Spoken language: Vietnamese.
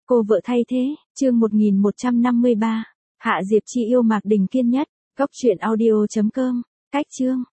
Cô vợ thay thế, chương 1153. Hạ Diệp Chi yêu Mạc Đình Kiên nhất. Cốc truyện audio.com. Cách chương.